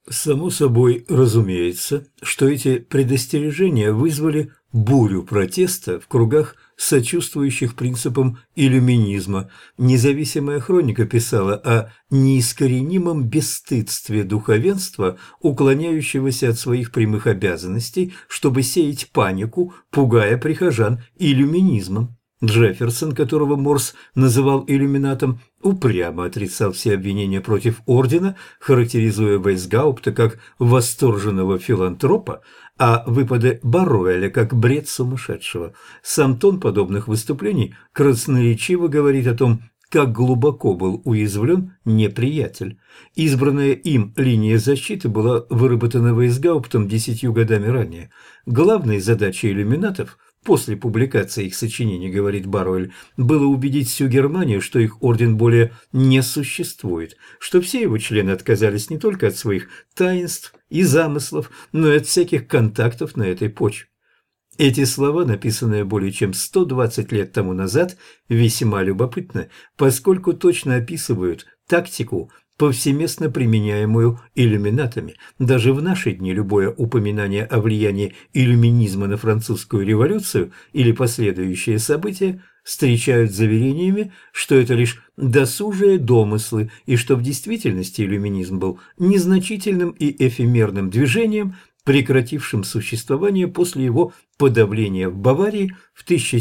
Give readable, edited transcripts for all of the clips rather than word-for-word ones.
Само собой разумеется, что эти предостережения вызвали бурю протеста в кругах, сочувствующих принципам иллюминизма. Независимая хроника писала о неискоренимом бесстыдстве духовенства, уклоняющегося от своих прямых обязанностей, чтобы сеять панику, пугая прихожан иллюминизмом. Джефферсон, которого Морс называл иллюминатом, упрямо отрицал все обвинения против ордена, характеризуя Вейсгаупта как восторженного филантропа, а выпады Барруэля как бред сумасшедшего. Сам тон подобных выступлений красноречиво говорит о том, как глубоко был уязвлен неприятель. Избранная им линия защиты была выработана Вейсгауптом 10 годами ранее. Главной задачей иллюминатов после публикации их сочинений, говорит Барруэль, было убедить всю Германию, что их орден более не существует, что все его члены отказались не только от своих таинств и замыслов, но и от всяких контактов на этой почве. Эти слова, написанные более чем 120 лет тому назад, весьма любопытны, поскольку точно описывают тактику, повсеместно применяемую иллюминатами. Даже в наши дни любое упоминание о влиянии иллюминизма на французскую революцию или последующие события встречают заверениями, что это лишь досужие домыслы и что в действительности иллюминизм был незначительным и эфемерным движением, прекратившим существование после его подавления в Баварии в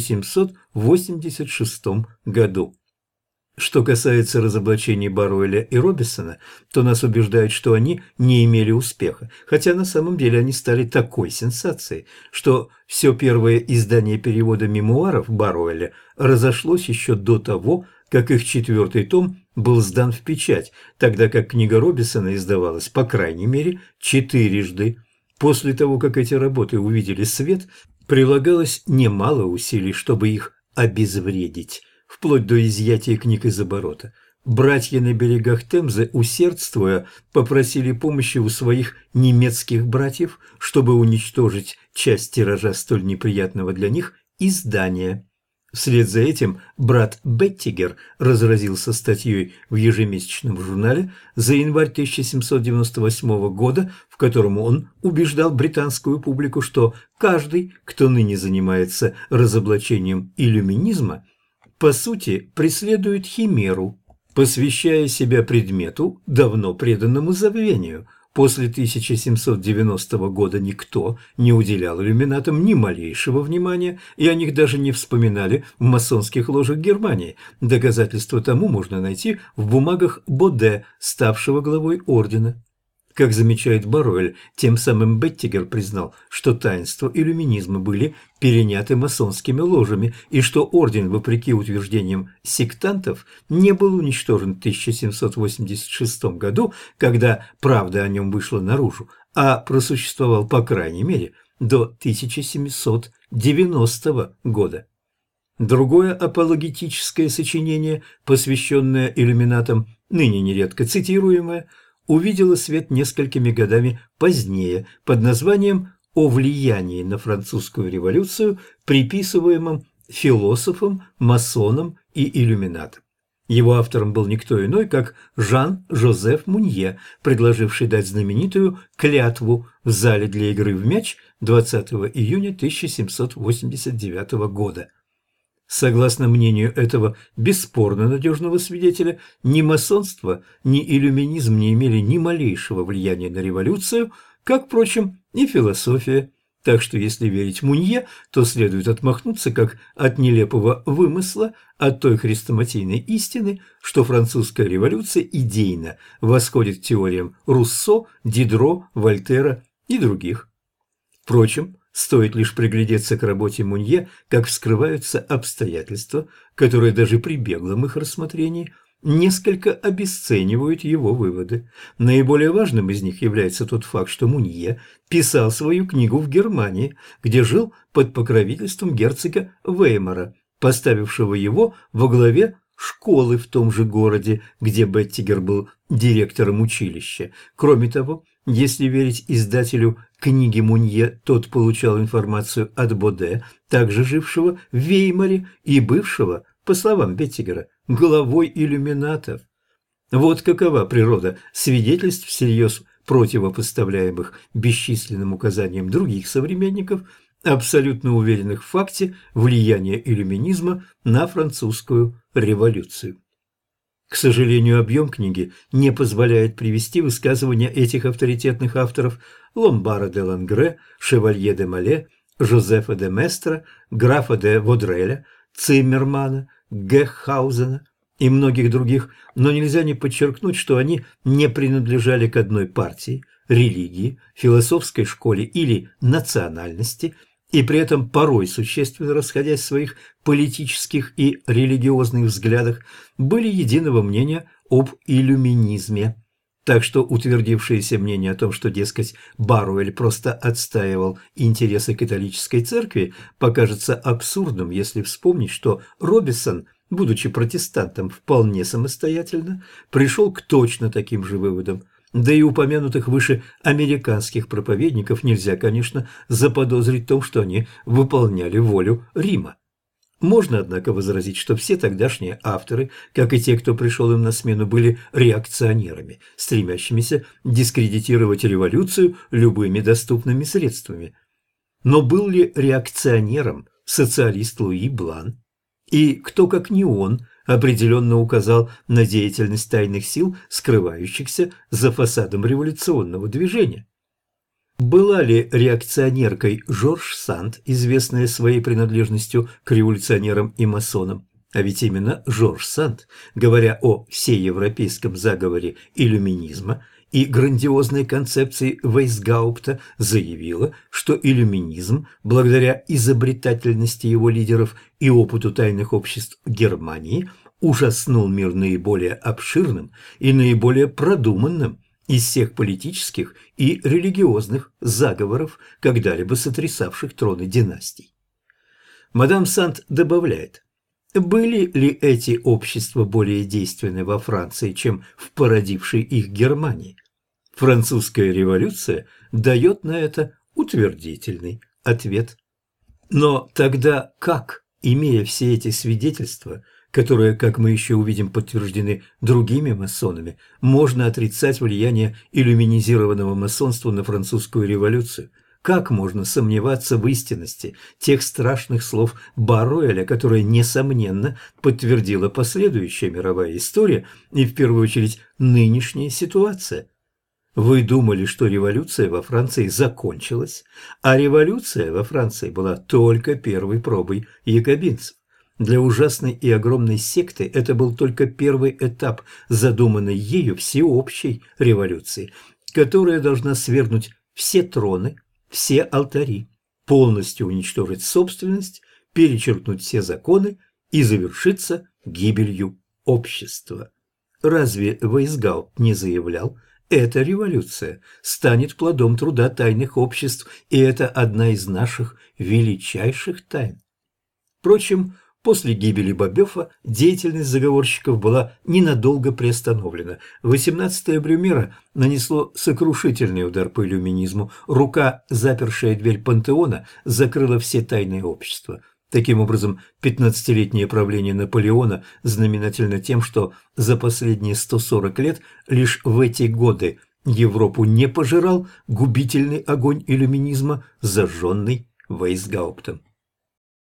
1786 году. Что касается разоблачений Барруэля и Робессона, то нас убеждают, что они не имели успеха, хотя на самом деле они стали такой сенсацией, что все первое издание перевода мемуаров Барруэля разошлось еще до того, как их 4-й том был сдан в печать, тогда как книга Робессона издавалась, по крайней мере, 4-жды. После того, как эти работы увидели свет, прилагалось немало усилий, чтобы их обезвредить, вплоть до изъятия книг из оборота. Братья на берегах Темзы, усердствуя, попросили помощи у своих немецких братьев, чтобы уничтожить часть тиража столь неприятного для них издания. Вслед за этим брат Беттигер разразился статьей в ежемесячном журнале за январь 1798 года, в котором он убеждал британскую публику, что каждый, кто ныне занимается разоблачением иллюминизма, по сути преследует химеру, посвящая себя предмету, давно преданному забвению. После 1790 года никто не уделял иллюминатам ни малейшего внимания, и о них даже не вспоминали в масонских ложах Германии. Доказательства тому можно найти в бумагах Боде, ставшего главой ордена. Как замечает Барруэль, тем самым Беттигер признал, что таинства иллюминизма были переняты масонскими ложами и что орден, вопреки утверждениям сектантов, не был уничтожен в 1786 году, когда правда о нем вышла наружу, а просуществовал, по крайней мере, до 1790 года. Другое апологетическое сочинение, посвященное иллюминатам, ныне нередко цитируемое, увидела свет несколькими годами позднее под названием «О влиянии на французскую революцию, приписываемом философам, масонам и иллюминатам». Его автором был никто иной, как Жан-Жозеф Мунье, предложивший дать знаменитую клятву в зале для игры в мяч 20 июня 1789 года. Согласно мнению этого бесспорно надежного свидетеля, ни масонство, ни иллюминизм не имели ни малейшего влияния на революцию, как, впрочем, и философия. Так что, если верить Мунье, то следует отмахнуться как от нелепого вымысла, от той хрестоматийной истины, что французская революция идейно восходит к теориям Руссо, Дидро, Вольтера и других. Впрочем, стоит лишь приглядеться к работе Мунье, как вскрываются обстоятельства, которые даже при беглом их рассмотрении несколько обесценивают его выводы. Наиболее важным из них является тот факт, что Мунье писал свою книгу в Германии, где жил под покровительством герцога Веймара, поставившего его во главе школы в том же городе, где Беттигер был директором училища. Кроме того, если верить издателю книги Мунье, тот получал информацию от Боде, также жившего в Веймаре и бывшего, по словам Беттигера, главой иллюминатов. Вот какова природа свидетельств, всерьез противопоставляемых бесчисленным указаниям других современников, абсолютно уверенных в факте влияния иллюминизма на французскую революцию. К сожалению, объем книги не позволяет привести высказывания этих авторитетных авторов: Ломбара де Лангре, Шевалье де Мале, Жозефа де Местра, графа де Водреля, Циммермана, Геххаузена и многих других, но нельзя не подчеркнуть, что они не принадлежали к одной партии, религии, философской школе или национальности, и при этом порой существенно расходясь в своих политических и религиозных взглядах, были единого мнения об иллюминизме. Так что утвердившееся мнение о том, что, дескать, Баруэль просто отстаивал интересы католической церкви, покажется абсурдным, если вспомнить, что Робесон, будучи протестантом вполне самостоятельно, пришел к точно таким же выводам. Да и упомянутых выше американских проповедников нельзя, конечно, заподозрить в том, что они выполняли волю Рима. Можно, однако, возразить, что все тогдашние авторы, как и те, кто пришел им на смену, были реакционерами, стремящимися дискредитировать революцию любыми доступными средствами. Но был ли реакционером социалист Луи Блан? И кто, как не он, определенно указал на деятельность тайных сил, скрывающихся за фасадом революционного движения? Была ли реакционеркой Жорж Санд, известная своей принадлежностью к революционерам и масонам? А ведь именно Жорж Санд, говоря о всеевропейском заговоре иллюминизма и грандиозной концепции Вейсгаупта, заявила, что иллюминизм, благодаря изобретательности его лидеров и опыту тайных обществ Германии, ужаснул мир наиболее обширным и наиболее продуманным из всех политических и религиозных заговоров, когда-либо сотрясавших троны династий. Мадам Санд добавляет: были ли эти общества более действенны во Франции, чем в породившей их Германии? Французская революция дает на это утвердительный ответ. Но тогда как, имея все эти свидетельства, которые, как мы еще увидим, подтверждены другими масонами, можно отрицать влияние иллюминизированного масонства на французскую революцию? Как можно сомневаться в истинности тех страшных слов Баруэля, которые, несомненно, подтвердила последующая мировая история и, в первую очередь, нынешняя ситуация? Вы думали, что революция во Франции закончилась, а революция во Франции была только первой пробой якобинцев. Для ужасной и огромной секты это был только первый этап задуманной ею всеобщей революции, которая должна свергнуть все троны, все алтари, полностью уничтожить собственность, перечеркнуть все законы и завершиться гибелью общества. Разве Вейсгаупт не заявлял: эта революция станет плодом труда тайных обществ, и это одна из наших величайших тайн? Впрочем, после гибели Бабёфа деятельность заговорщиков была ненадолго приостановлена. 18-е Брюмера нанесло сокрушительный удар по иллюминизму. Рука, запершая дверь Пантеона, закрыла все тайные общества. Таким образом, 15-летнее правление Наполеона знаменательно тем, что за последние 140 лет лишь в эти годы Европу не пожирал губительный огонь иллюминизма, зажженный Вейсгауптом.